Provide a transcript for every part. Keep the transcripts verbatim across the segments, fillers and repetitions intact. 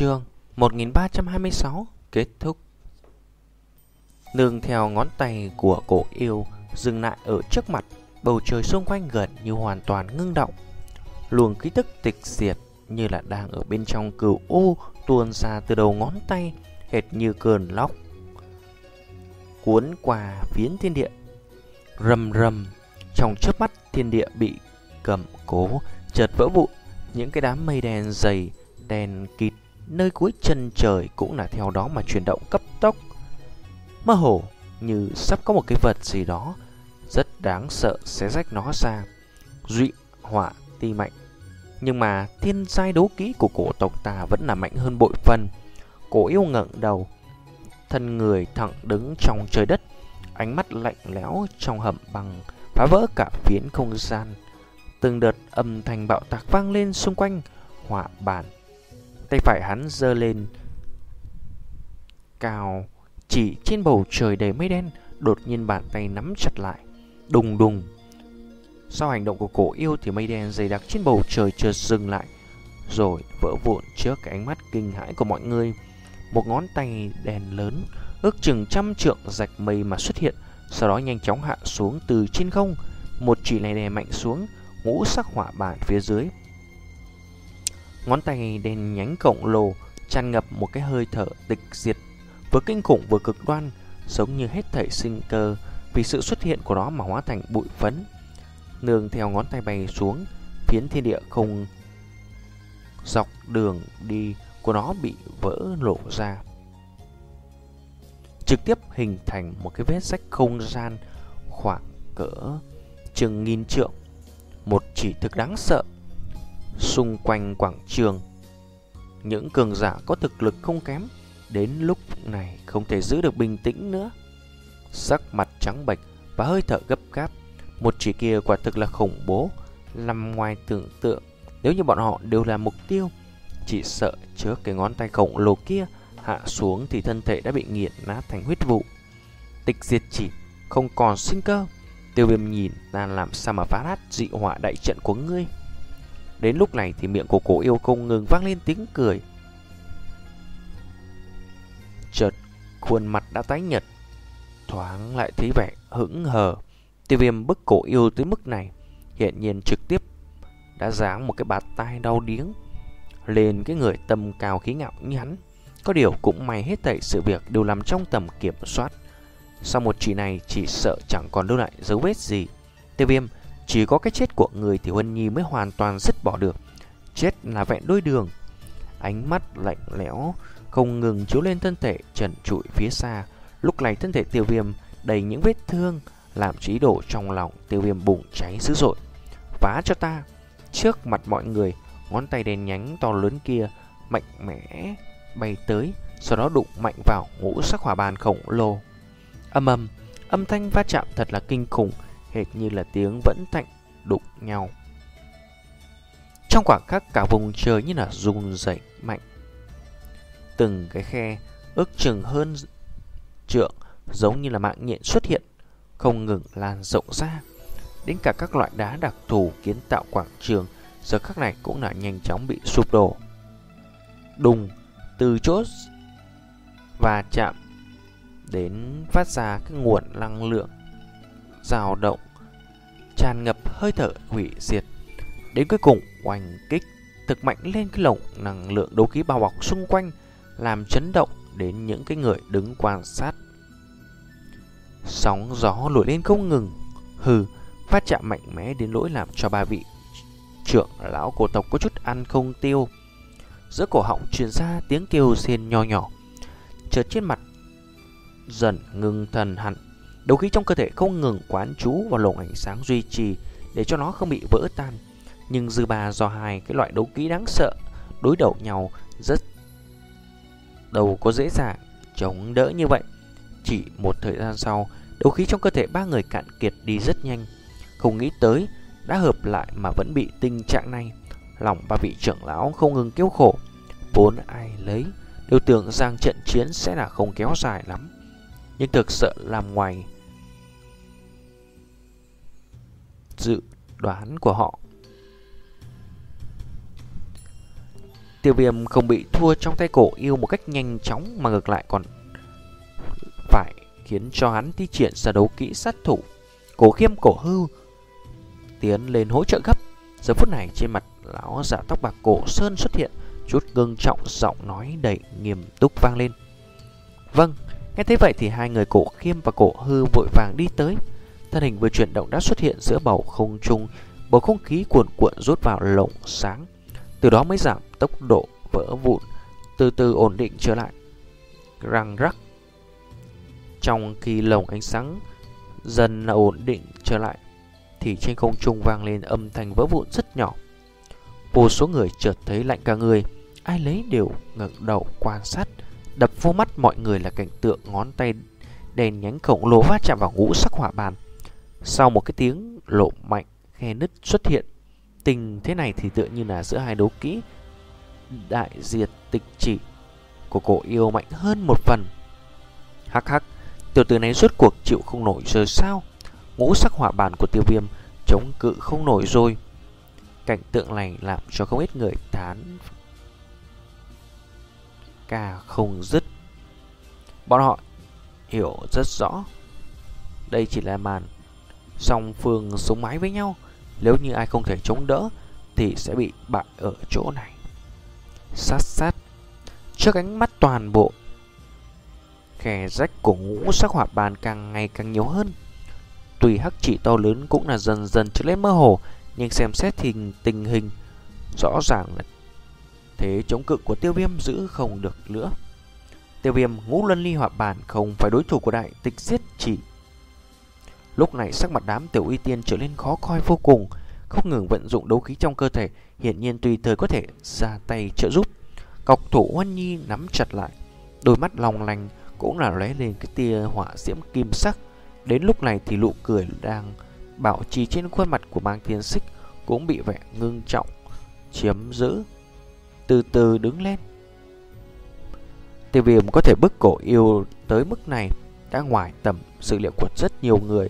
Chương một nghìn ba trăm hai mươi sáu kết thúc. Nương theo ngón tay của cổ yêu dừng lại ở trước mặt, bầu trời xung quanh gần như hoàn toàn ngưng động. Luồng khí tức tịch diệt như là đang ở bên trong cửu u tuôn ra từ đầu ngón tay, hệt như cơn lốc cuốn qua phiến thiên địa. Rầm rầm, trong chớp mắt thiên địa bị cầm cố, chợt vỡ vụn. Những cái đám mây đen dày đen kịt nơi cuối chân trời cũng là theo đó mà chuyển động cấp tốc. Mơ hồ như sắp có một cái vật gì đó rất đáng sợ xé rách nó ra. Duy hỏa ti mạnh, nhưng mà thiên giai đấu kỹ của cổ tộc ta vẫn là mạnh hơn bội phần. Cổ yêu ngẩng đầu, thân người thẳng đứng trong trời đất, ánh mắt lạnh lẽo trong hầm băng phá vỡ cả phiến không gian. Từng đợt âm thanh bạo tạc vang lên xung quanh hỏa bản. Tay phải hắn giơ lên cao chỉ trên bầu trời đầy mây đen, đột nhiên bàn tay nắm chặt lại. Đùng đùng. Sau hành động của cổ yêu thì mây đen dày đặc trên bầu trời chợt dừng lại, rồi vỡ vụn trước cái ánh mắt kinh hãi của mọi người. Một ngón tay đen lớn ước chừng trăm trượng rạch mây mà xuất hiện, sau đó nhanh chóng hạ xuống từ trên không. Một chỉ này đè mạnh xuống ngũ sắc hỏa bản phía dưới. Ngón tay đen nhánh khổng lồ tràn ngập một cái hơi thở tịch diệt, vừa kinh khủng vừa cực đoan, giống như hết thảy sinh cơ vì sự xuất hiện của nó mà hóa thành bụi phấn. Nương theo ngón tay bay xuống, phiến thiên địa không dọc đường đi của nó bị vỡ lộ ra, trực tiếp hình thành một cái vết rách không gian khoảng cỡ chừng nghìn trượng. Một chỉ thực đáng sợ. Xung quanh quảng trường, những cường giả có thực lực không kém đến lúc này không thể giữ được bình tĩnh nữa, sắc mặt trắng bệch và hơi thở gấp gáp. Một chỉ kia quả thực là khủng bố, nằm ngoài tưởng tượng. Nếu như bọn họ đều là mục tiêu, chỉ sợ trước cái ngón tay khổng lồ kia hạ xuống thì thân thể đã bị nghiền nát thành huyết vụ. Tịch diệt chỉ, không còn sinh cơ. Tiêu Viêm nhìn ta làm sao mà phá nát dị hỏa đại trận của ngươi. Đến lúc này thì miệng của cổ yêu không ngừng vang lên tiếng cười. Chợt khuôn mặt đã tái nhợt, thoáng lại thấy vẻ hững hờ. Tiêu Viêm bức cổ yêu tới mức này, hiện nhiên trực tiếp đã giáng một cái bạt tai đau điếng lên cái người tâm cao khí ngạo như hắn. Có điều cũng may hết thảy sự việc đều nằm trong tầm kiểm soát. Sau một chỉ này chỉ sợ chẳng còn lưu lại dấu vết gì. Tiêu Viêm, chỉ có cái chết của người thì Huân Nhi mới hoàn toàn dứt bỏ được. Chết là vẹn đôi đường. Ánh mắt lạnh lẽo không ngừng chiếu lên thân thể trần trụi phía xa. Lúc này thân thể Tiêu Viêm đầy những vết thương, làm trí đổ trong lòng Tiêu Viêm bùng cháy dữ dội. Phá cho ta! Trước mặt mọi người, ngón tay đen nhánh to lớn kia mạnh mẽ bay tới, sau đó đụng mạnh vào ngũ sắc hỏa bàn khổng lồ. Âm ầm, âm thanh va chạm thật là kinh khủng, hệt như là tiếng vẫn thạnh đụng nhau. Trong khoảng khắc cả vùng trời như là rung rẩy mạnh. Từng cái khe ước chừng hơn trượng giống như là mạng nhện xuất hiện, không ngừng lan rộng ra. Đến cả các loại đá đặc thù kiến tạo quảng trường giờ khắc này cũng là nhanh chóng bị sụp đổ. Đùng, từ chỗ và chạm đến phát ra cái nguồn năng lượng dao động tràn ngập hơi thở hủy diệt. Đến cuối cùng oanh kích thực mạnh lên cái lồng năng lượng đấu khí bao bọc xung quanh, làm chấn động đến những cái người đứng quan sát. Sóng gió nổi lên không ngừng. Hừ, phát chạm mạnh mẽ đến nỗi làm cho ba vị trưởng lão cổ tộc có chút ăn không tiêu. Giữa cổ họng truyền ra tiếng kêu rên nho nhỏ. Chợt trên mặt dần ngưng thần hẳn, đấu khí trong cơ thể không ngừng quán trú vào lồng ánh sáng duy trì để cho nó không bị vỡ tan. Nhưng dư ba do hai cái loại đấu khí đáng sợ đối đầu nhau rất đâu có dễ dàng chống đỡ như vậy. Chỉ một thời gian sau, đấu khí trong cơ thể ba người cạn kiệt đi rất nhanh. Không nghĩ tới đã hợp lại mà vẫn bị tình trạng này. Lòng ba vị trưởng lão không ngừng kêu khổ. Vốn ai lấy đều tưởng rằng trận chiến sẽ là không kéo dài lắm, nhưng thực sự làm ngoài dự đoán của họ. Tiêu Viêm không bị thua trong tay Cổ Yêu một cách nhanh chóng, mà ngược lại còn phải khiến cho hắn thi triển ra đấu kỹ sát thủ. Cổ Khiêm, Cổ Hư tiến lên hỗ trợ gấp. Giờ phút này trên mặt lão giả tóc bạc Cổ Sơn xuất hiện chút ngưng trọng, giọng nói đầy nghiêm túc vang lên. Vâng. Nghe thấy vậy thì hai người Cổ Khiêm và Cổ Hư vội vàng đi tới. Thân hình vừa chuyển động đã xuất hiện giữa bầu không trung, bầu không khí cuồn cuộn rút vào lồng sáng. Từ đó mới giảm tốc độ vỡ vụn, từ từ ổn định trở lại. Răng rắc. Trong khi lồng ánh sáng dần ổn định trở lại thì trên không trung vang lên âm thanh vỡ vụn rất nhỏ. Vô số người chợt thấy lạnh cả người, ai lấy đều ngẩng đầu quan sát. Đập vô mắt mọi người là cảnh tượng ngón tay đèn nhánh khổng lồ va chạm vào ngũ sắc hỏa bàn. Sau một cái tiếng lộ mạnh, khe nứt xuất hiện. Tình thế này thì tựa như là giữa hai đấu kỹ đại diệt tịch chỉ của Cổ Yêu mạnh hơn một phần. Hắc hắc, tiểu tử này rốt cuộc chịu không nổi rồi sao? Ngũ sắc hỏa bàn của Tiêu Viêm chống cự không nổi rồi. Cảnh tượng này làm cho không ít người thán ca không dứt. Bọn họ hiểu rất rõ đây chỉ là màn song phương sống mái với nhau. Nếu như ai không thể chống đỡ thì sẽ bị bại ở chỗ này. Sát sát. Trước ánh mắt toàn bộ, khe rách của ngũ sắc hỏa bàn càng ngày càng nhiều hơn. Tùy hắc chỉ to lớn cũng là dần dần trở lên mơ hồ, nhưng xem xét thì tình hình rõ ràng là thế chống cự của Tiêu Viêm giữ không được nữa. Tiêu Viêm, Ngũ Luân Ly hỏa bàn không phải đối thủ của đại tịch giết chỉ. Lúc này sắc mặt đám tiểu uy tiên trở nên khó coi vô cùng, không ngừng vận dụng đấu khí trong cơ thể, hiển nhiên tùy thời có thể ra tay trợ giúp. Cọc thủ Huân Nhi nắm chặt lại, đôi mắt long lanh cũng là lóe lên cái tia hỏa diễm kim sắc. Đến lúc này thì nụ cười đang bảo trì trên khuôn mặt của Mang Thiên Xích cũng bị vẻ ngưng trọng chiếm giữ. Từ từ đứng lên. Tiêu Viêm có thể bức Cổ Yêu tới mức này đã ngoài tầm sự liệu của rất nhiều người,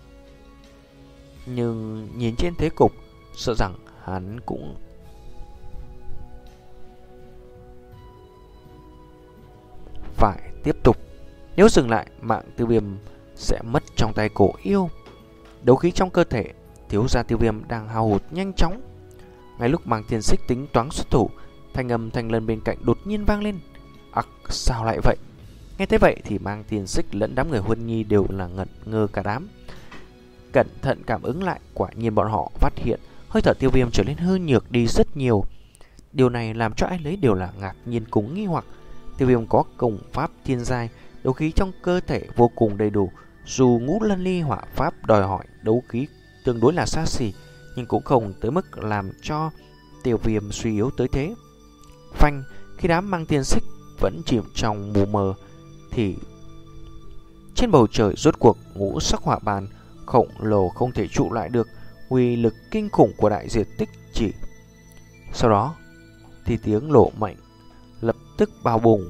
nhưng nhìn trên thế cục, sợ rằng hắn cũng phải tiếp tục. Nếu dừng lại, mạng Tiêu Viêm sẽ mất trong tay Cổ Yêu. Đấu khí trong cơ thể thiếu gia Tiêu Viêm đang hao hụt nhanh chóng. Ngay lúc Mang Thiên Xích tính toán xuất thủ, thanh âm thanh lân bên cạnh đột nhiên vang lên. Ặc, sao lại vậy? Nghe thế vậy thì Mang Thiên Xích lẫn đám người Huân Nhi đều là ngẩn ngơ cả đám. Cẩn thận cảm ứng lại, quả nhiên bọn họ phát hiện hơi thở Tiêu Viêm trở nên hư nhược đi rất nhiều. Điều này làm cho ai lấy đều là ngạc nhiên cùng nghi hoặc. Tiêu Viêm có công pháp thiên giai, đấu khí trong cơ thể vô cùng đầy đủ. Dù Ngũ Luân Ly hỏa pháp đòi hỏi đấu khí tương đối là xa xỉ, nhưng cũng không tới mức làm cho Tiêu Viêm suy yếu tới thế. Phanh, khi đám Mang Thiên Xích vẫn chìm trong mù mờ thì trên bầu trời rốt cuộc ngũ sắc hỏa bàn khổng lồ không thể trụ lại được uy lực kinh khủng của đại diệt tích chỉ. Sau đó thì tiếng nổ mạnh lập tức bao bùng.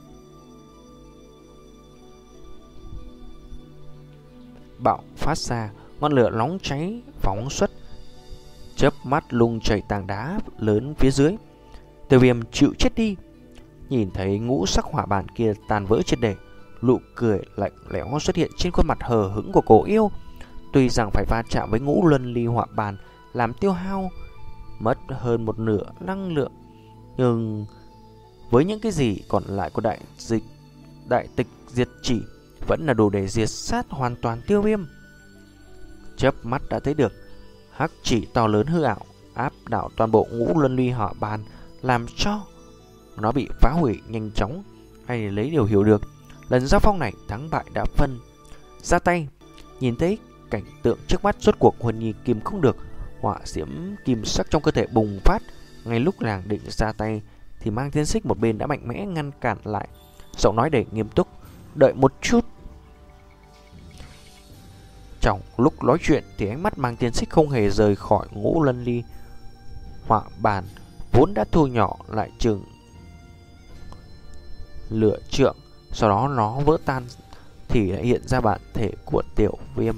Bạo phát ra, ngọn lửa nóng cháy phóng xuất, chớp mắt lung chảy tảng đá lớn phía dưới. Tiêu Viêm chịu chết đi. Nhìn thấy ngũ sắc hỏa bàn kia tàn vỡ triệt để, nụ cười lạnh lẽo xuất hiện trên khuôn mặt hờ hững của Cổ Yêu. Tuy rằng phải va chạm với Ngũ Luân Ly hỏa bàn làm tiêu hao mất hơn một nửa năng lượng, nhưng với những cái gì còn lại của đại dịch đại tịch diệt chỉ vẫn là đủ để diệt sát hoàn toàn Tiêu Viêm. Chớp mắt đã thấy được hắc chỉ to lớn hư ảo áp đảo toàn bộ Ngũ Luân Ly hỏa bàn, làm cho nó bị phá hủy nhanh chóng. Hay lấy điều hiểu được, lần giao phong này thắng bại đã phân. Ra tay. Nhìn thấy cảnh tượng trước mắt, rốt cuộc Huân Nhi kìm không được, hỏa diễm kim sắc trong cơ thể bùng phát. Ngay lúc nàng định ra tay thì Mang Thiên Xích một bên đã mạnh mẽ ngăn cản lại, giọng nói đầy nghiêm túc. Đợi một chút. Trong lúc nói chuyện thì ánh mắt Mang Thiên Xích không hề rời khỏi Ngũ Luân Ly hỏa bàn vốn đã thu nhỏ lại chừng lửa trượng. Sau đó nó vỡ tan thì lại hiện ra bản thể của Tiểu Viêm.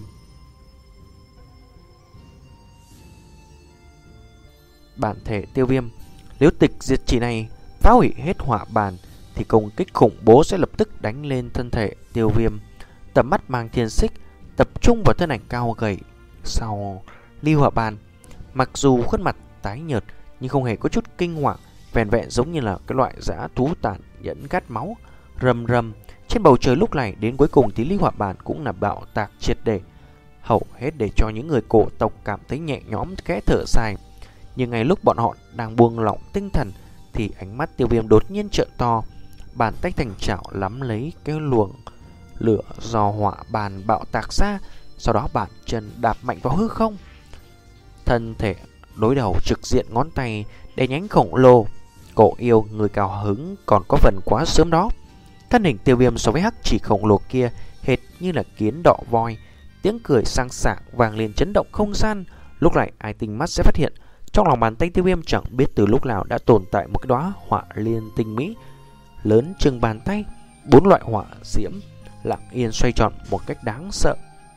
Bản thể Tiêu Viêm Nếu tịch diệt chỉ này phá hủy hết hỏa bàn thì công kích khủng bố sẽ lập tức đánh lên thân thể Tiêu Viêm. Tầm mắt mang thiên xích tập trung vào thân ảnh cao gầy sau ly hỏa bàn. Mặc dù khuôn mặt tái nhợt nhưng không hề có chút kinh hoàng, vẹn vẹn giống như là cái loại dã thú tàn nhẫn khát máu. Rầm rầm, trên bầu trời lúc này đến cuối cùng thì ly hỏa bàn cũng là bạo tạc triệt để, hầu hết để cho những người cổ tộc cảm thấy nhẹ nhõm khẽ thở dài. Nhưng ngay lúc bọn họ đang buông lỏng tinh thần thì ánh mắt Tiêu Viêm đột nhiên trợn to, bàn tay thành chảo nắm lấy cái luồng lửa do hỏa bàn bạo tạc ra, sau đó bàn chân đạp mạnh vào hư không. Thân thể đối đầu trực diện, ngón tay đè nhánh khổng lồ. Cổ yêu người cao hứng còn có phần quá sớm đó. Thân hình Tiêu Viêm so với hắc chỉ khổng lồ kia hệt như là kiến đọ voi. Tiếng cười sang sảng vang lên chấn động không gian. Lúc này ai tinh mắt sẽ phát hiện trong lòng bàn tay Tiêu Viêm chẳng biết từ lúc nào đã tồn tại một cái đóa hỏa liên tinh mỹ lớn chừng bàn tay. Bốn loại hỏa diễm lặng yên xoay tròn một cách đáng sợ.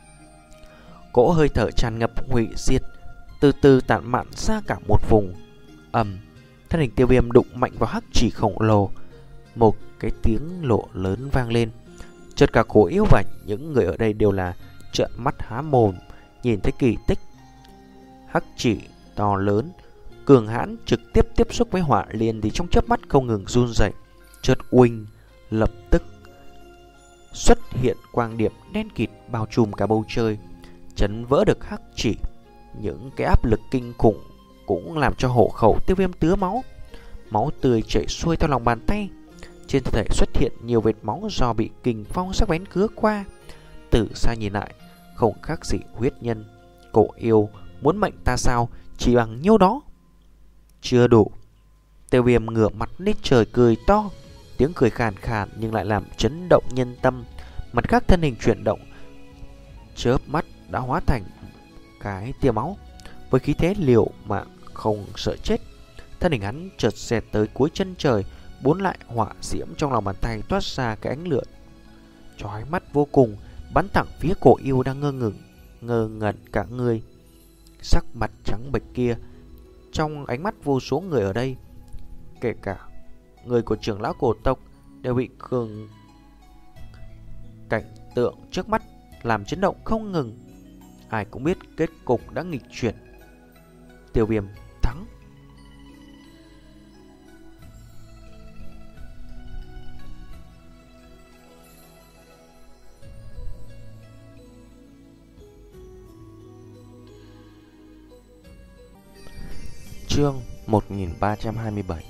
Cỗ hơi thở tràn ngập hủy diệt từ từ tản mạn ra cả một vùng. Ầm, thân hình Tiêu Viêm đụng mạnh vào hắc chỉ khổng lồ. Một cái tiếng lộ lớn vang lên. Chợt cả cổ yêu và những người ở đây đều là trợn mắt há mồm nhìn thấy kỳ tích. Hắc chỉ to lớn cường hãn trực tiếp tiếp xúc với hỏa liên thì trong chớp mắt không ngừng run rẩy. Chợt uỳnh, lập tức xuất hiện quang điểm đen kịt bao trùm cả bầu trời, chấn vỡ được hắc chỉ. Những cái áp lực kinh khủng cũng làm cho hộ khẩu Tiêu Viêm tứa máu. Máu tươi chảy xuôi theo lòng bàn tay. Trên thân thể xuất hiện nhiều vệt máu do bị kình phong sắc bén cứa qua. Từ xa nhìn lại không khác gì huyết nhân. Cổ yêu muốn mệnh ta sao chỉ bằng nhiêu đó. Chưa đủ. Tiêu Viêm ngửa mặt lên trời cười to. Tiếng cười khàn khàn nhưng lại làm chấn động nhân tâm. Mặt khác thân hình chuyển động, chớp mắt đã hóa thành cái tia máu. Với khí thế liều mạng không sợ chết, thân hình hắn chợt xẹt tới cuối chân trời. Bốn lại hỏa diễm trong lòng bàn tay toát ra cái ánh lửa chói mắt vô cùng, bắn thẳng phía cổ yêu đang ngơ ngừng ngơ ngẩn cả người. Sắc mặt trắng bệch kia, trong ánh mắt vô số người ở đây, kể cả người của trưởng lão cổ tộc, đều bị cường cảnh tượng trước mắt làm chấn động không ngừng. Ai cũng biết kết cục đã nghịch chuyển. Tiêu Viêm thắng. Chương một nghìn ba trăm hai mươi bảy.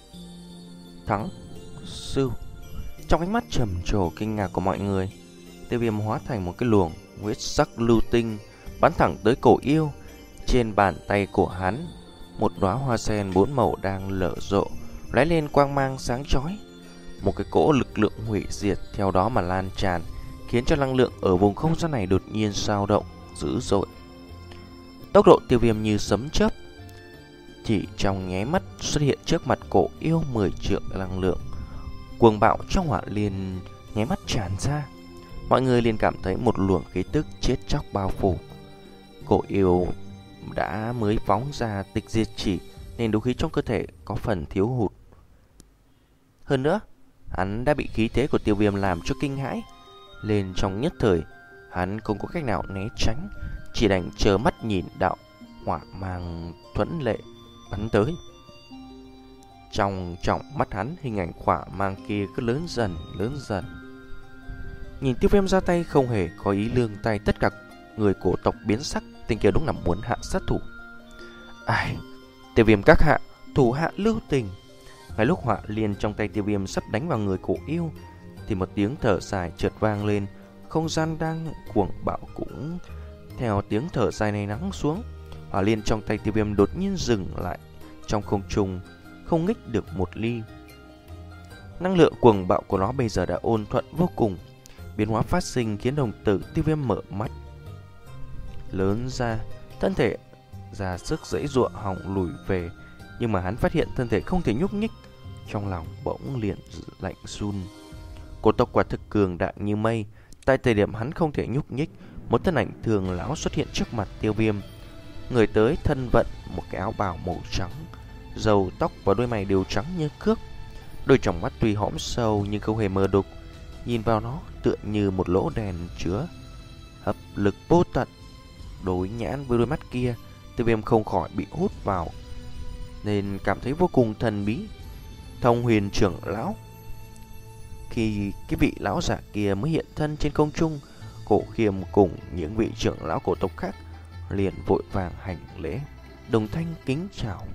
Thắng sư. Trong ánh mắt trầm trồ kinh ngạc của mọi người, Tiêu Viêm hóa thành một cái luồng huyết sắc lưu tinh bắn thẳng tới cổ yêu. Trên bàn tay của hắn, một đóa hoa sen bốn màu đang lở rộ, lóe lên quang mang sáng chói. Một cái cỗ lực lượng hủy diệt theo đó mà lan tràn, khiến cho năng lượng ở vùng không gian này đột nhiên dao động dữ dội. Tốc độ Tiêu Viêm như sấm chớp, chỉ trong nháy mắt xuất hiện trước mặt cổ yêu mười triệu năng lượng. Cuồng bạo trong hỏa liên nháy mắt tràn ra. Mọi người liền cảm thấy một luồng khí tức chết chóc bao phủ. Cổ yêu đã mới phóng ra tịch diệt chỉ, nên đấu khí trong cơ thể có phần thiếu hụt. Hơn nữa, hắn đã bị khí thế của Tiêu Viêm làm cho kinh hãi. Lên trong nhất thời, hắn không có cách nào né tránh, chỉ đành chờ mắt nhìn đạo hỏa mang thuẫn lệ bắn tới. Trong trọng mắt hắn, hình ảnh hỏa mang kia cứ lớn dần lớn dần. Nhìn Tiêu Viêm ra tay không hề có ý lương tay, tất cả người cổ tộc biến sắc. Tên kia đúng là muốn hạ sát thủ. Ai, Tiêu Viêm các hạ, thủ hạ lưu tình. Ngay lúc hỏa liên trong tay Tiêu Viêm sắp đánh vào người cổ yêu thì một tiếng thở dài chợt vang lên. Không gian đang cuồng bạo cũng theo tiếng thở dài này lắng xuống. Hỏa liên trong tay Tiêu Viêm đột nhiên dừng lại trong không trung, không nhích được một ly. Năng lượng cuồng bạo của nó bây giờ đã ôn thuận vô cùng. Biến hóa phát sinh khiến đồng tử Tiêu Viêm mở mắt lớn ra, thân thể ra sức giãy giụa hòng lùi về, nhưng mà hắn phát hiện thân thể không thể nhúc nhích. Trong lòng bỗng liền lạnh run. Cổ tộc quả thực cường đại như mây. Tại thời điểm hắn không thể nhúc nhích, một thân ảnh thường lão xuất hiện trước mặt Tiêu Viêm. Người tới thân vận một cái áo bào màu trắng, râu tóc và đôi mày đều trắng như cước. Đôi tròng mắt tuy hõm sâu nhưng không hề mờ đục, nhìn vào nó tựa như một lỗ đèn chứa hấp lực vô tận. Đối nhãn với đôi mắt kia, Tiêu Viêm không khỏi bị hút vào, nên cảm thấy vô cùng thần bí. Thông Huyền trưởng lão. Khi cái vị lão giả kia mới hiện thân trên không trung, Cổ Khiêm cùng những vị trưởng lão cổ tộc khác liền vội vàng hành lễ, đồng thanh kính chào.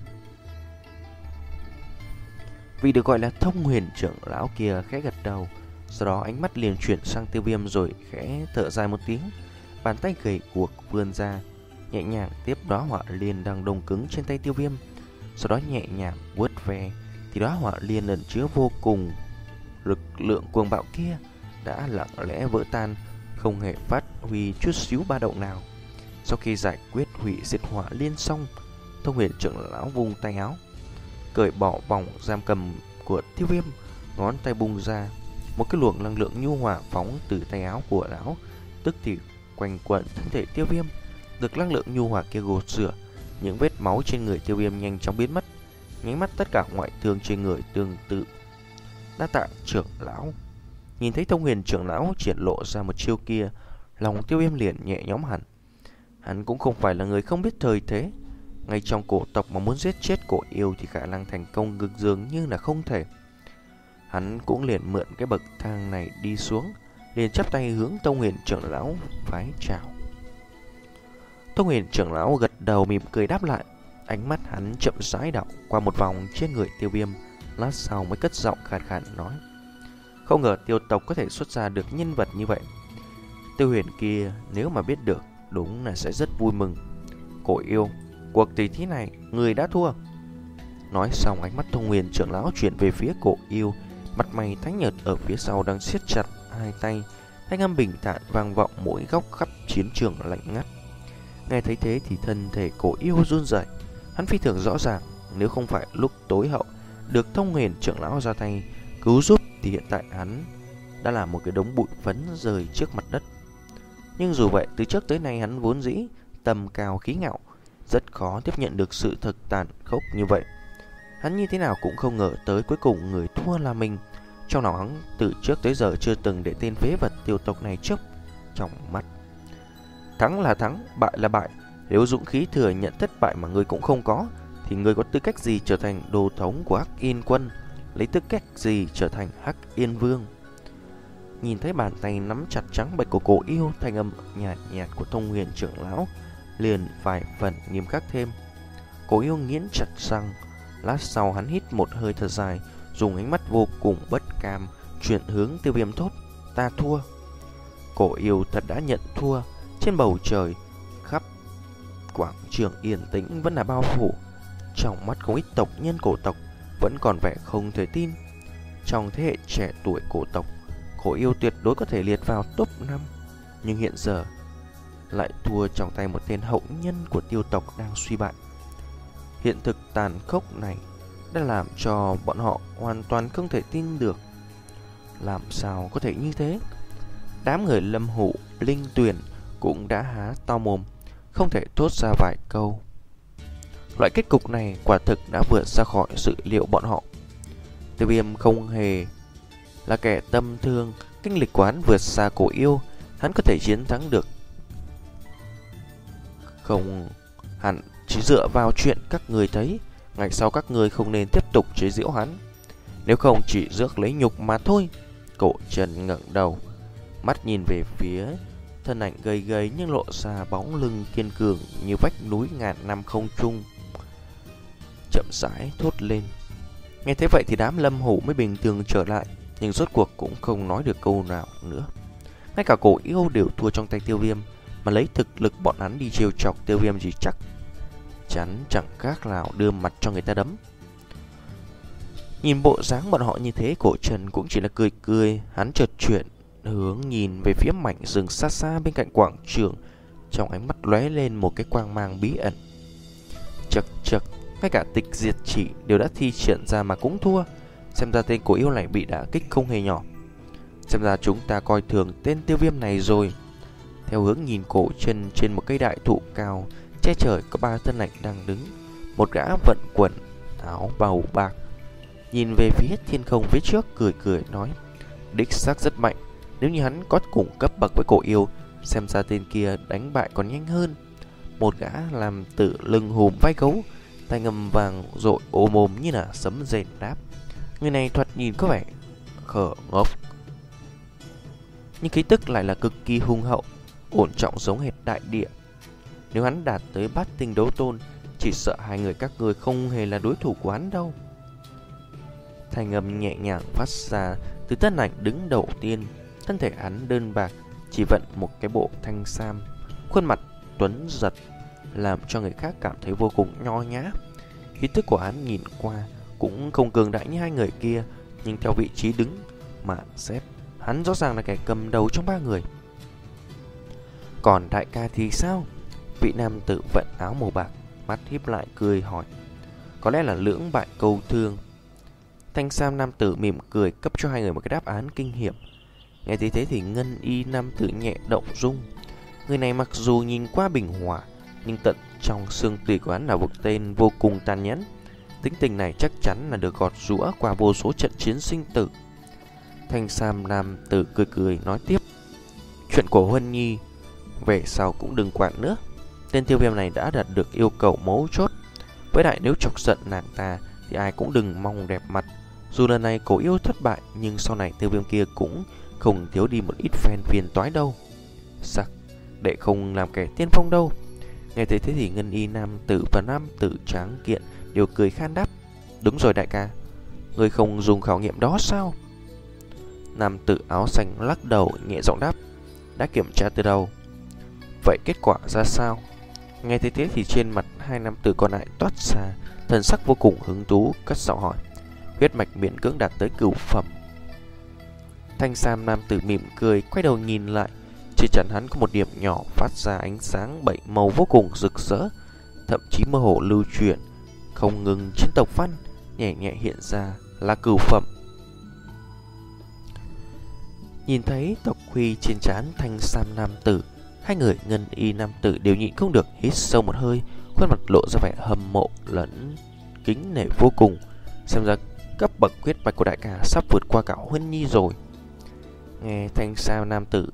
Vì được gọi là Thông Huyền trưởng lão kia khẽ gật đầu, sau đó ánh mắt liền chuyển sang Tiêu Viêm rồi khẽ thở dài một tiếng. Bàn tay gầy guộc vươn ra, nhẹ nhàng tiếp đóa hỏa liên đang đông cứng trên tay Tiêu Viêm, sau đó nhẹ nhàng vuốt ve thì đóa hỏa liên ẩn chứa vô cùng lực lượng cuồng bạo kia đã lặng lẽ vỡ tan, không hề phát huy chút xíu ba động nào. Sau khi giải quyết hủy diệt hỏa liên xong, Thông Huyền trưởng lão vung tay áo, cởi bỏ vòng giam cầm của Tiêu Viêm, ngón tay bung ra, một cái luồng năng lượng nhu hòa phóng từ tay áo của lão, tức thì quanh quẩn thân thể Tiêu Viêm. Được năng lượng nhu hòa kia gột rửa, những vết máu trên người Tiêu Viêm nhanh chóng biến mất, nháy mắt tất cả ngoại thương trên người tương tự. Đa tạ trưởng lão. Nhìn thấy Thông Huyền trưởng lão triển lộ ra một chiêu kia, lòng Tiêu Viêm liền nhẹ nhõm hẳn. Hắn cũng không phải là người không biết thời thế. Ngay trong cổ tộc mà muốn giết chết cổ yêu thì khả năng thành công cực dường như là không thể. Hắn cũng liền mượn cái bậc thang này đi xuống, liền chắp tay hướng Thông Huyền trưởng lão vái chào. Thông Huyền trưởng lão gật đầu mỉm cười đáp lại, ánh mắt hắn chậm rãi đảo qua một vòng trên người Tiêu Viêm, lát sau mới cất giọng khàn khàn nói: không ngờ Tiêu tộc có thể xuất ra được nhân vật như vậy. Tiêu Huyền kia nếu mà biết được, đúng là sẽ rất vui mừng. Cổ yêu, cuộc tỷ thí này người đã thua. Nói xong, ánh mắt Thông Huyền trưởng lão chuyển về phía cổ yêu, mặt mày tái nhợt ở phía sau đang siết chặt hai tay, thanh âm bình thản vang vọng mỗi góc khắp chiến trường lạnh ngắt. Nghe thấy thế thì thân thể cổ yêu run rẩy. Hắn phi thường rõ ràng, nếu không phải lúc tối hậu được Thông Huyền trưởng lão ra tay cứu giúp thì hiện tại hắn đã là một cái đống bụi phấn rơi trước mặt đất. Nhưng dù vậy, từ trước tới nay hắn vốn dĩ tầm cao khí ngạo, rất khó tiếp nhận được sự thực tàn khốc như vậy. Hắn như thế nào cũng không ngờ tới cuối cùng người thua là mình. Trong lòng hắn từ trước tới giờ chưa từng để tên phế vật Tiêu tộc này chớp trong mắt. Thắng là thắng, bại là bại. Nếu dũng khí thừa nhận thất bại mà ngươi cũng không có, thì ngươi có tư cách gì trở thành đồ thống của Hắc Yên quân, lấy tư cách gì trở thành Hắc Yên vương? Nhìn thấy bàn tay nắm chặt trắng bệch của cổ yêu, thanh âm nhạt nhạt của Thông Huyền trưởng lão liền vài phần nghiêm khắc thêm. Cổ yêu nghiến chặt răng, lát sau hắn hít một hơi thật dài, dùng ánh mắt vô cùng bất cam chuyển hướng Tiêu Viêm thốt: ta thua. Cổ yêu thật đã nhận thua. Trên bầu trời khắp quảng trường yên tĩnh vẫn là bao phủ. Trong mắt không ít tộc nhân cổ tộc vẫn còn vẻ không thể tin. Trong thế hệ trẻ tuổi cổ tộc, cổ yêu tuyệt đối có thể liệt vào top năm, nhưng hiện giờ lại thua trong tay một tên hậu nhân của Tiêu tộc đang suy bại. Hiện thực tàn khốc này đã làm cho bọn họ hoàn toàn không thể tin được. Làm sao có thể như thế? Đám người Lâm Hủ, Linh Tuyền cũng đã há to mồm, không thể thốt ra vài câu. Loại kết cục này quả thực đã vượt ra khỏi dự liệu bọn họ. Tiêu Viêm không hề là kẻ tâm thương, kinh lịch của hắn vượt xa cổ yêu, hắn có thể chiến thắng được không hẳn chỉ dựa vào chuyện các người thấy. Ngày sau các người không nên tiếp tục chế giễu hắn, nếu không chỉ rước lấy nhục mà thôi. Cổ Trần ngẩng đầu, mắt nhìn về phía thân ảnh gầy gầy nhưng lộ ra bóng lưng kiên cường như vách núi ngàn năm không trung, chậm rãi thốt lên. Nghe thế vậy thì đám Lâm Hủ mới bình thường trở lại, nhưng rốt cuộc cũng không nói được câu nào nữa. Ngay cả cổ yêu đều thua trong tay Tiêu Viêm, mà lấy thực lực bọn hắn đi trêu chọc Tiêu Viêm gì chắc chắn chẳng khác nào đưa mặt cho người ta đấm. Nhìn bộ dáng bọn họ như thế, Cổ Trần cũng chỉ là cười cười. Hắn chợt chuyển hướng nhìn về phía mảnh rừng xa xa bên cạnh quảng trường, trong ánh mắt lóe lên một cái quang mang bí ẩn. Chật chật, ngay cả tịch diệt chỉ đều đã thi triển ra mà cũng thua. Xem ra tên cổ yêu này bị đả kích không hề nhỏ. Xem ra chúng ta coi thường tên Tiêu Viêm này rồi. Theo hướng nhìn, Cổ Trần trên một cây đại thụ cao che trời có ba thân ảnh đang đứng. Một gã vận quần áo bào bạc, nhìn về phía thiên không phía trước, cười cười nói: đích xác rất mạnh. Nếu như hắn có cùng cấp bậc với cổ yêu, xem ra tên kia đánh bại còn nhanh hơn. Một gã làm tự lưng hùm vai gấu, tay ngầm vàng rội ôm ôm như là sấm rền đáp: người này thoạt nhìn có vẻ khờ ngốc, nhưng khí tức lại là cực kỳ hung hậu, ổn trọng giống hệt đại địa. Nếu hắn đạt tới bát tinh đấu tôn, chỉ sợ hai người các ngươi không hề là đối thủ của hắn đâu. Thanh âm nhẹ nhàng phát ra từ thân ảnh đứng đầu tiên. Thân thể hắn đơn bạc, chỉ vận một cái bộ thanh sam, khuôn mặt tuấn giật, làm cho người khác cảm thấy vô cùng nho nhã. Khí tức của hắn nhìn qua cũng không cường đại như hai người kia, nhưng theo vị trí đứng mà xếp, hắn rõ ràng là kẻ cầm đầu trong ba người. Còn đại ca thì sao? Vị nam tử vận áo màu bạc mắt híp lại cười hỏi. Có lẽ là lưỡng bại câu thương. Thanh sam nam tử mỉm cười cấp cho hai người một cái đáp án kinh hiểm. Nghe thấy thế thì ngân y nam tử nhẹ động dung. Người này mặc dù nhìn qua bình hòa, nhưng tận trong xương tủy của hắn là một tên vô cùng tàn nhẫn. Tính tình này chắc chắn là được gọt giũa qua vô số trận chiến sinh tử. Thanh sam nam tử cười cười nói tiếp: chuyện của Huân Nhi về sau cũng đừng quản nữa. Tên tiêu viêm này đã đạt được yêu cầu mấu chốt. Với lại nếu chọc giận nàng ta thì ai cũng đừng mong đẹp mặt. Dù lần này cổ yêu thất bại, nhưng sau này tiêu viêm kia cũng không thiếu đi một ít phen phiền toái đâu. Sắc, đệ không làm kẻ tiên phong đâu. Nghe thấy thế thì ngân y nam tử và nam tử tráng kiện đều cười khan đáp: đúng rồi đại ca, người không dùng khảo nghiệm đó sao? Nam tử áo xanh lắc đầu nhẹ giọng đáp: đã kiểm tra từ đầu. Vậy kết quả ra sao? Nghe thấy thế thì trên mặt hai nam tử còn lại toát ra thần sắc vô cùng hứng thú, cất giọng hỏi: huyết mạch miễn cưỡng đạt tới cửu phẩm. Thanh sam nam tử mỉm cười, quay đầu nhìn lại. Trên trán hắn có một điểm nhỏ phát ra ánh sáng bảy màu vô cùng rực rỡ, thậm chí mơ hồ lưu chuyển, không ngừng trên tộc văn nhẹ nhẹ hiện ra là cửu phẩm. Nhìn thấy tộc huy trên trán thanh sam nam tử, hai người ngân y nam tử đều nhịn không được hít sâu một hơi, khuôn mặt lộ ra vẻ hâm mộ lẫn kính nể vô cùng. Xem ra cấp bậc huyết mạch của đại ca sắp vượt qua cả Huân Nhi rồi. Nghe thanh sam nam tử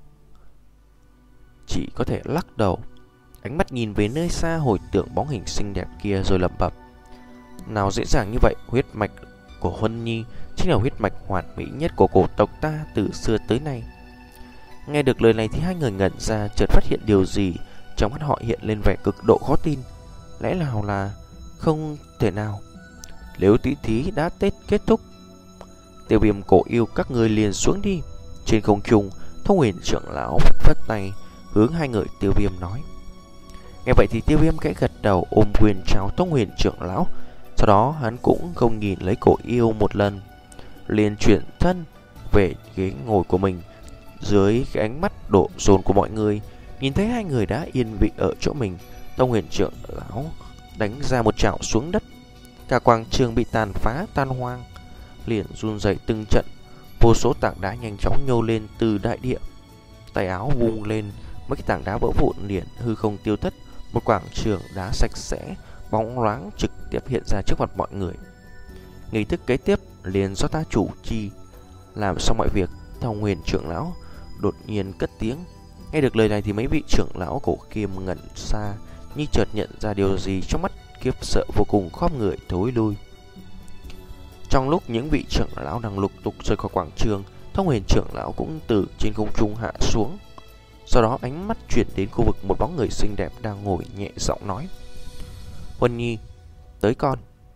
chỉ có thể lắc đầu, ánh mắt nhìn về nơi xa hồi tưởng bóng hình xinh đẹp kia rồi lẩm bẩm: nào dễ dàng như vậy, huyết mạch của Huân Nhi chính là huyết mạch hoàn mỹ nhất của cổ tộc ta từ xưa tới nay. Nghe được lời này thì hai người ngẩn ra, chợt phát hiện điều gì, trong mắt họ hiện lên vẻ cực độ khó tin. Lẽ nào là không thể nào? Nếu tí thí đã Tết kết thúc, tiêu viêm cổ yêu các người liền xuống đi. Trên không trung, Thông Huyền trưởng lão phất tay hướng hai người tiêu viêm nói. Nghe vậy thì tiêu viêm kẽ gật đầu ôm quyền chào Thông Huyền trưởng lão. Sau đó hắn cũng không nhìn lấy cổ yêu một lần, liền chuyển thân về ghế ngồi của mình. Dưới cái ánh mắt đổ dồn của mọi người, nhìn thấy hai người đã yên vị ở chỗ mình, Thông Huyền trưởng lão đánh ra một chảo xuống đất. Cả quảng trường bị tàn phá tan hoang, liền run rẩy từng trận. Vô số tảng đá nhanh chóng nhô lên từ đại địa. Tay áo vung lên, mấy cái tảng đá vỡ vụn liền hư không tiêu thất. Một quảng trường đá sạch sẽ bóng loáng trực tiếp hiện ra trước mặt mọi người. Nghi thức kế tiếp liền do ta chủ trì. Làm xong mọi việc, Thông Huyền trưởng lão đột nhiên cất tiếng. Nghe được lời này thì mấy vị trưởng lão cổ kiêm ngẩn xa, như chợt nhận ra điều gì, trong mắt khiếp sợ vô cùng, khom người thối lui. Trong lúc những vị trưởng lão đang lục tục rời khỏi quảng trường, Thông Huyền trưởng lão cũng từ trên không trung hạ xuống. Sau đó ánh mắt chuyển đến khu vực một bóng người xinh đẹp đang ngồi, nhẹ giọng nói: Huân Nhi, tới con.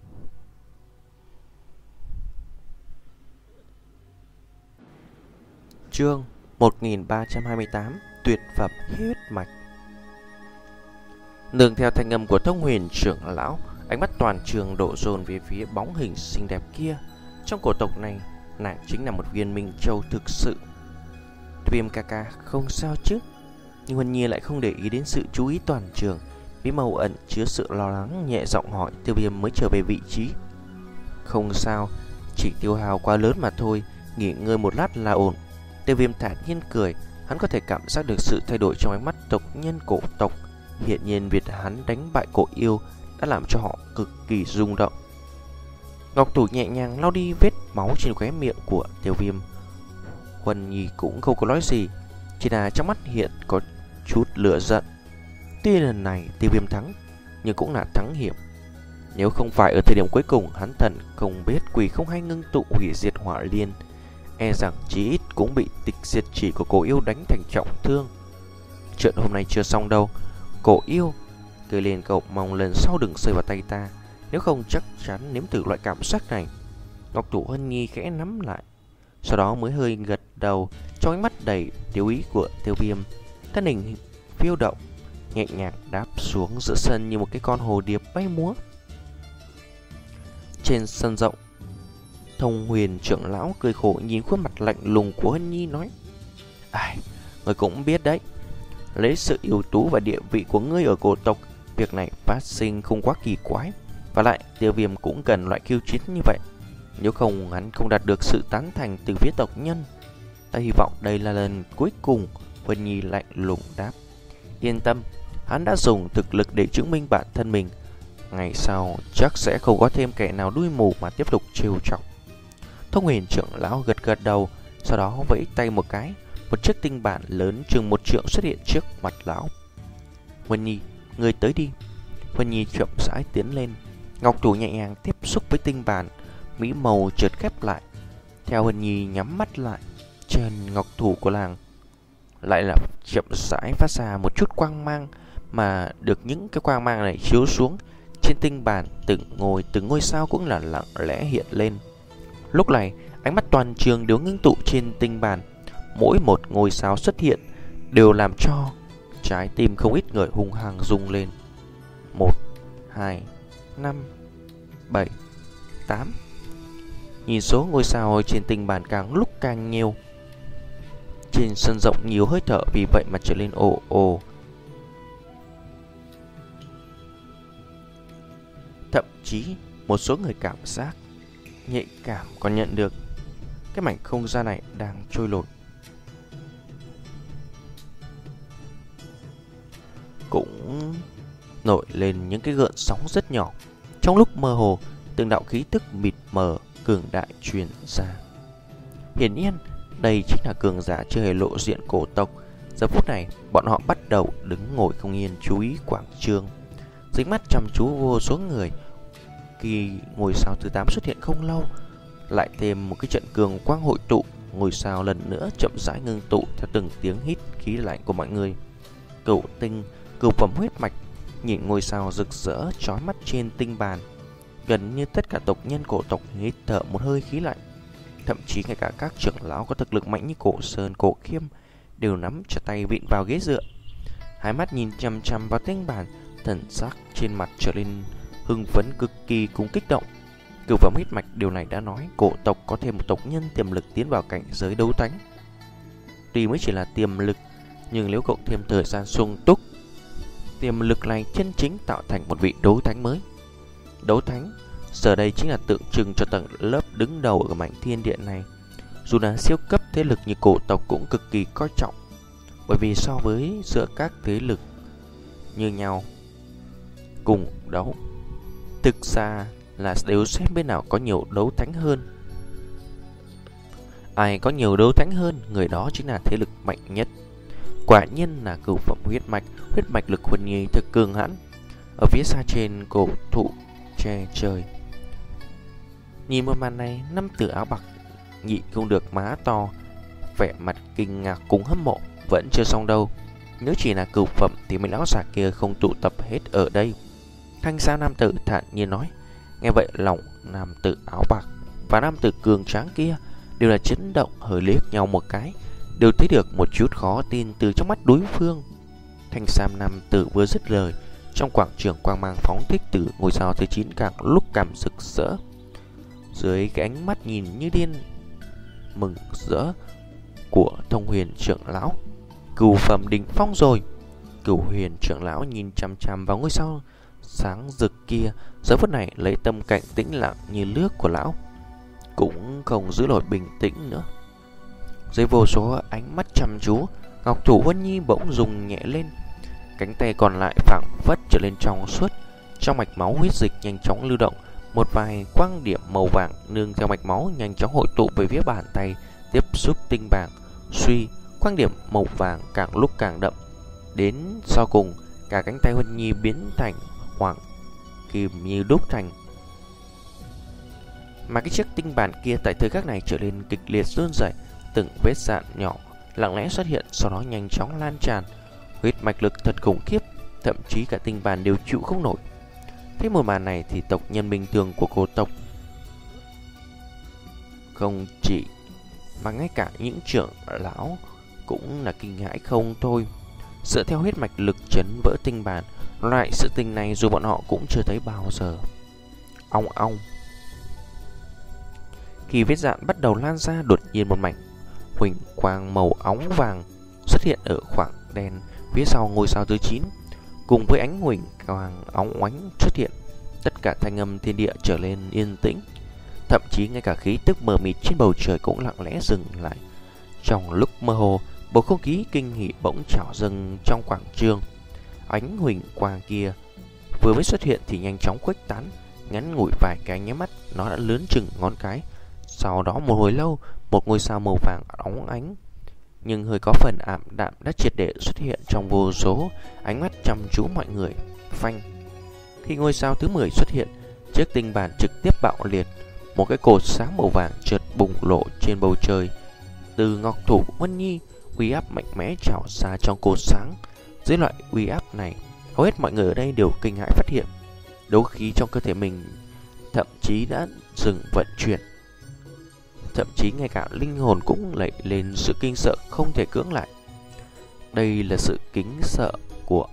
Chương một nghìn ba trăm hai mươi tám, tuyệt phẩm huyết mạch. Nương theo thanh âm của Thông Huyền trưởng lão, ánh mắt toàn trường đổ dồn về phía bóng hình xinh đẹp kia. Trong cổ tộc này, nàng chính là một viên minh châu thực sự. Viêm ca ca không sao chứ? Nhưng Huân Nhi lại không để ý đến sự chú ý toàn trường, bí màu ẩn chứa sự lo lắng, nhẹ giọng hỏi. Tiêu Viêm mới trở về vị trí. Không sao, chỉ tiêu hao quá lớn mà thôi, nghỉ ngơi một lát là ổn. Tiêu Viêm thản nhiên cười, hắn có thể cảm giác được sự thay đổi trong ánh mắt tộc nhân cổ tộc. Hiện nhiên việc hắn đánh bại cổ yêu đã làm cho họ cực kỳ rung động. Ngọc Thủ nhẹ nhàng lau đi vết máu trên khóe miệng của Tiêu Viêm. Huân Nhi cũng không có nói gì, chỉ là trong mắt hiện có chút lửa giận. Tuy lần này Tiêu Viêm thắng, nhưng cũng là thắng hiểm. Nếu không phải ở thời điểm cuối cùng hắn thần không biết quỷ không hay ngưng tụ hủy diệt hỏa liên, e rằng chí ít cũng bị tịch diệt chỉ của cổ yêu đánh thành trọng thương. Chuyện hôm nay chưa xong đâu. Cổ yêu cười lên cầu mong lần sau đừng rơi vào tay ta, nếu không chắc chắn nếm thử loại cảm giác này. Ngọc Thủ Huân Nhi khẽ nắm lại, sau đó mới hơi gật đầu trong ánh mắt đầy tiêu ý của Tiêu Viêm. Thân hình phiêu động nhẹ nhàng đáp xuống giữa sân như một cái con hồ điệp bay múa. Trên sân rộng, Thông Huyền trưởng lão cười khổ nhìn khuôn mặt lạnh lùng của Hân Nhi nói: Ai, người cũng biết đấy, lấy sự ưu tú và địa vị của ngươi ở cổ tộc, việc này phát sinh không quá kỳ quái. Và lại Tiêu Viêm cũng cần loại khiêu chiến như vậy, nếu không hắn không đạt được sự tán thành từ phía tộc nhân. Ta hy vọng đây là lần cuối cùng. Hân Nhi lạnh lùng đáp: Yên tâm, hắn đã dùng thực lực để chứng minh bản thân mình, ngày sau chắc sẽ không có thêm kẻ nào đuôi mù mà tiếp tục trêu chọc. Thông Huyền trưởng lão gật gật đầu, sau đó vẫy tay một cái, một chiếc tinh bản lớn chừng một trượng xuất hiện trước mặt lão. Huân Nhi, người tới đi. Huân Nhi chậm rãi tiến lên, Ngọc Thủ nhẹ nhàng tiếp xúc với tinh bản, mỹ màu chợt khép lại. Theo Huân Nhi nhắm mắt lại, trên ngọc thủ của làng lại là chậm rãi phát ra một chút quang mang, mà được những cái quang mang này chiếu xuống trên tinh bản, từng ngôi từng ngôi sao cũng là lặng lẽ hiện lên. Lúc này ánh mắt toàn trường đều ngưng tụ trên tinh bản, mỗi một ngôi sao xuất hiện đều làm cho trái tim không ít người hung hăng rung lên. Một, hai, năm, bảy, tám. Nhìn số ngôi sao trên tinh bản càng lúc càng nhiều. Trên sân rộng nhiều hơi thở vì vậy mà trở lên ồ ồ. Thậm chí một số người cảm giác nhạy cảm còn nhận được cái mảnh không gian này đang trôi nổi. Cũng nổi lên những cái gợn sóng rất nhỏ. Trong lúc mơ hồ, từng đạo khí tức mịt mờ cường đại truyền ra. Hiển nhiên đây chính là cường giả chưa hề lộ diện cổ tộc. Giờ phút này bọn họ bắt đầu đứng ngồi không yên, chú ý quảng trường, dính mắt chăm chú vô số người. Khi ngôi sao thứ tám xuất hiện không lâu, lại thêm một cái trận cường quang hội tụ, ngôi sao lần nữa chậm rãi ngưng tụ theo từng tiếng hít khí lạnh của mọi người. Cửu tinh, cửu phẩm huyết mạch nhìn ngôi sao rực rỡ chói mắt trên tinh bàn, gần như tất cả tộc nhân cổ tộc hít thở một hơi khí lạnh. Thậm chí ngay cả các trưởng lão có thực lực mạnh như Cổ Sơn, Cổ Khiêm đều nắm chặt tay vịn vào ghế dựa, hai mắt nhìn chăm chăm vào tinh bàn, thần sắc trên mặt trở nên hưng phấn cực kỳ cùng kích động. Cửu phẩm huyết mạch điều này đã nói cổ tộc có thêm một tộc nhân tiềm lực tiến vào cảnh giới đấu thánh. Tuy mới chỉ là tiềm lực, nhưng nếu cộng thêm thời gian sung túc, tiềm lực này chân chính tạo thành một vị đấu thánh mới. Đấu thánh giờ đây chính là tượng trưng cho tầng lớp đứng đầu ở mảnh thiên địa này. Dù là siêu cấp thế lực như cổ tộc cũng cực kỳ coi trọng, bởi vì so với giữa các thế lực như nhau cùng đấu, thực ra là đều xem bên nào có nhiều đấu thánh hơn. Ai có nhiều đấu thánh hơn, người đó chính là thế lực mạnh nhất. Quả nhiên là cửu phẩm huyết mạch, huyết mạch lực Huân Nhi thực cường hãn. Ở phía xa trên cổ thụ che trời, nhìn một màn này, nam tử áo bạc nhịn không được má to, vẻ mặt kinh ngạc cùng hâm mộ. Vẫn chưa xong đâu, nếu chỉ là cửu phẩm thì mấy lão già kia không tụ tập hết ở đây. Thanh sao nam tử thản nhiên nói. Nghe vậy lòng nam tử áo bạc và nam tử cường tráng kia đều là chấn động, hơi liếc nhau một cái, đều thấy được một chút khó tin từ trong mắt đối phương. Thanh sam nam tử vừa dứt lời, trong quảng trường quang mang phóng thích từ ngôi sao thứ chín càng lúc càng rực rỡ. Dưới cái ánh mắt nhìn như điên mừng rỡ của Thông Huyền trưởng lão, cửu phẩm đỉnh phong rồi. Cửu Huyền trưởng lão nhìn chằm chằm vào ngôi sao sáng rực kia, giờ phút này lấy tâm cảnh tĩnh lặng như nước của lão, cũng không giữ nổi bình tĩnh nữa. Dưới vô số ánh mắt chăm chú, ngọc thủ Huân Nhi bỗng rung nhẹ lên, cánh tay còn lại phảng phất trở lên trong suốt, trong mạch máu huyết dịch nhanh chóng lưu động, Một vài quang điểm màu vàng nương theo mạch máu nhanh chóng hội tụ về phía bàn tay, tiếp xúc tinh bảng. Suy, quang điểm màu vàng càng lúc càng đậm. Đến sau cùng, cả cánh tay Huân Nhi biến thành hoàng kim như đúc thành. Mà cái chiếc tinh bàn kia tại thời khắc này trở nên kịch liệt run rẩy, từng vết dạn nhỏ lặng lẽ xuất hiện, sau đó nhanh chóng lan tràn. Huyết mạch lực thật khủng khiếp, thậm chí cả tinh bàn đều chịu không nổi. Thế một màn này thì tộc nhân bình thường của cổ tộc không chỉ mà ngay cả những trưởng lão cũng là kinh hãi không thôi. Dựa theo huyết mạch lực chấn vỡ tinh bàn, loại sự tình này dù bọn họ cũng chưa thấy bao giờ. Ong ong. Khi vết dạn bắt đầu lan ra, đột nhiên một mảnh huỳnh quang màu óng vàng xuất hiện ở khoảng đen phía sau ngôi sao thứ chín. Cùng với ánh huỳnh quang óng oánh xuất hiện, tất cả thanh âm thiên địa trở nên yên tĩnh. Thậm chí ngay cả khí tức mờ mịt trên bầu trời cũng lặng lẽ dừng lại. Trong lúc mơ hồ, bầu không khí kinh hỉ bỗng trào dâng trong quảng trường. Ánh huỳnh quang kia vừa mới xuất hiện thì nhanh chóng khuếch tán, ngắn ngủi vài cái nháy mắt nó đã lớn chừng ngón cái. Sau đó một hồi lâu, một ngôi sao màu vàng óng ánh nhưng hơi có phần ảm đạm đã triệt để xuất hiện trong vô số ánh mắt chăm chú mọi người. Phanh. Khi ngôi sao thứ mười xuất hiện, chiếc tinh bàn trực tiếp bạo liệt, một cái cột sáng màu vàng chợt bùng lộ trên bầu trời. Từ ngọc thủ Huân Nhi, uy áp mạnh mẽ trào ra trong cột sáng. Dưới loại uy áp này, hầu hết mọi người ở đây đều kinh hãi phát hiện đấu khí trong cơ thể mình thậm chí đã dừng vận chuyển. Thậm chí ngay cả linh hồn cũng lẩy lên sự kinh sợ không thể cưỡng lại. Đây là sự kính sợ của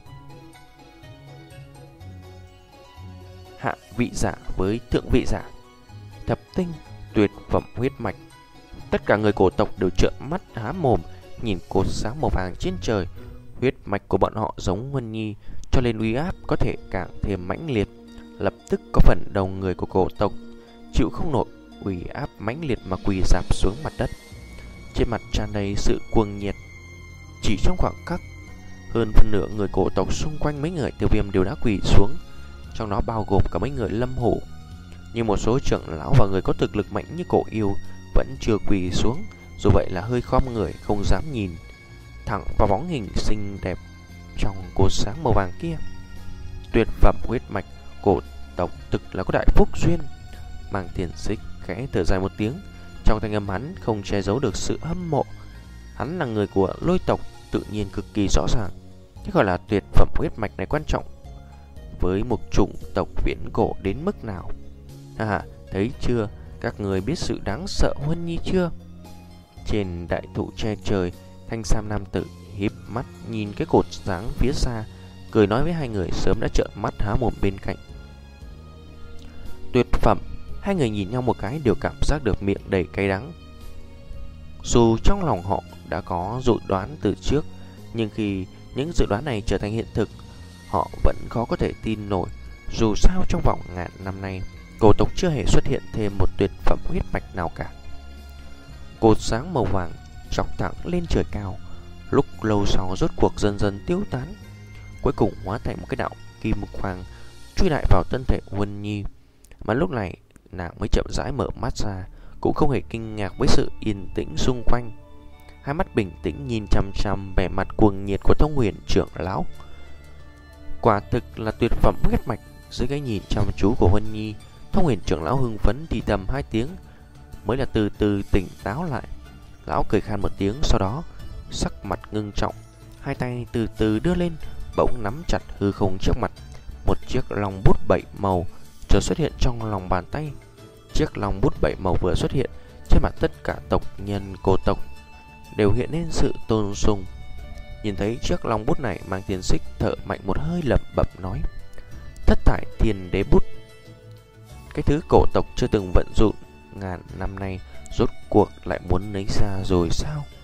hạ vị giả với thượng vị giả. Thập tinh, tuyệt phẩm huyết mạch. Tất cả người cổ tộc đều trợn mắt há mồm nhìn cột sáng màu vàng trên trời. Huyết mạch của bọn họ giống Huân Nhi, cho nên uy áp có thể càng thêm mãnh liệt. Lập tức có phần đầu người của cổ tộc chịu không nổi uy áp mãnh liệt mà quỳ rạp xuống mặt đất. Trên mặt tràn đầy sự cuồng nhiệt. Chỉ trong khoảng khắc, hơn phân nửa người cổ tộc xung quanh mấy người Tiêu Viêm đều đã quỳ xuống, trong đó bao gồm cả mấy người Lâm Hổ. Nhưng một số trưởng lão và người có thực lực mạnh như Cổ Yêu vẫn chưa quỳ xuống, dù vậy là hơi khom người không dám nhìn thẳng vào bóng hình xinh đẹp trong cột sáng màu vàng kia. Tuyệt phẩm huyết mạch cổ tộc thực là có đại phúc duyên. Mang Tiền Xích khẽ thở dài một tiếng, trong thanh âm hắn không che giấu được sự hâm mộ. Hắn là người của Lôi tộc, tự nhiên cực kỳ rõ ràng cái gọi là tuyệt phẩm huyết mạch này quan trọng với một chủng tộc viễn cổ đến mức nào. À, thấy chưa, các người biết sự đáng sợ Huân Nhi chưa? Trên đại thụ che trời, thanh sam nam tử híp mắt nhìn cái cột sáng phía xa, cười nói với hai người sớm đã trợn mắt há mồm bên cạnh. Tuyệt phẩm. Hai người nhìn nhau một cái đều cảm giác được miệng đầy cay đắng. Dù trong lòng họ đã có dự đoán từ trước, nhưng khi những dự đoán này trở thành hiện thực, họ vẫn khó có thể tin nổi. Dù sao trong vòng ngàn năm nay, cổ tộc chưa hề xuất hiện thêm một tuyệt phẩm huyết mạch nào cả. Cột sáng màu vàng chọc thẳng lên trời cao, lúc lâu sau rốt cuộc dần dần tiêu tán, cuối cùng hóa thành một cái đạo kim quang chui lại vào thân thể Huân Nhi. Mà lúc này nàng mới chậm rãi mở mắt ra, cũng không hề kinh ngạc với sự yên tĩnh xung quanh. Hai mắt bình tĩnh nhìn chăm chăm vẻ mặt cuồng nhiệt của Thông Huyền trưởng lão. Quả thực là tuyệt phẩm huyết mạch. Dưới cái nhìn chăm chú của Huân Nhi, Thông Huyền trưởng lão hưng phấn thì thầm hai tiếng, mới là từ từ tỉnh táo lại. Lão cười khan một tiếng, sau đó sắc mặt ngưng trọng, hai tay từ từ đưa lên, bỗng nắm chặt hư không trước mặt. Một chiếc long bút bảy màu chợt xuất hiện trong lòng bàn tay. Chiếc long bút bảy màu vừa xuất hiện, trên mặt tất cả tộc nhân cổ tộc đều hiện lên sự tôn sùng. Nhìn thấy chiếc long bút này, Mang Tiền Xích thở mạnh một hơi lẩm bẩm nói: Thất thải thiên đế bút. Cái thứ cổ tộc chưa từng vận dụng ngàn năm nay rốt cuộc lại muốn lấy ra rồi sao?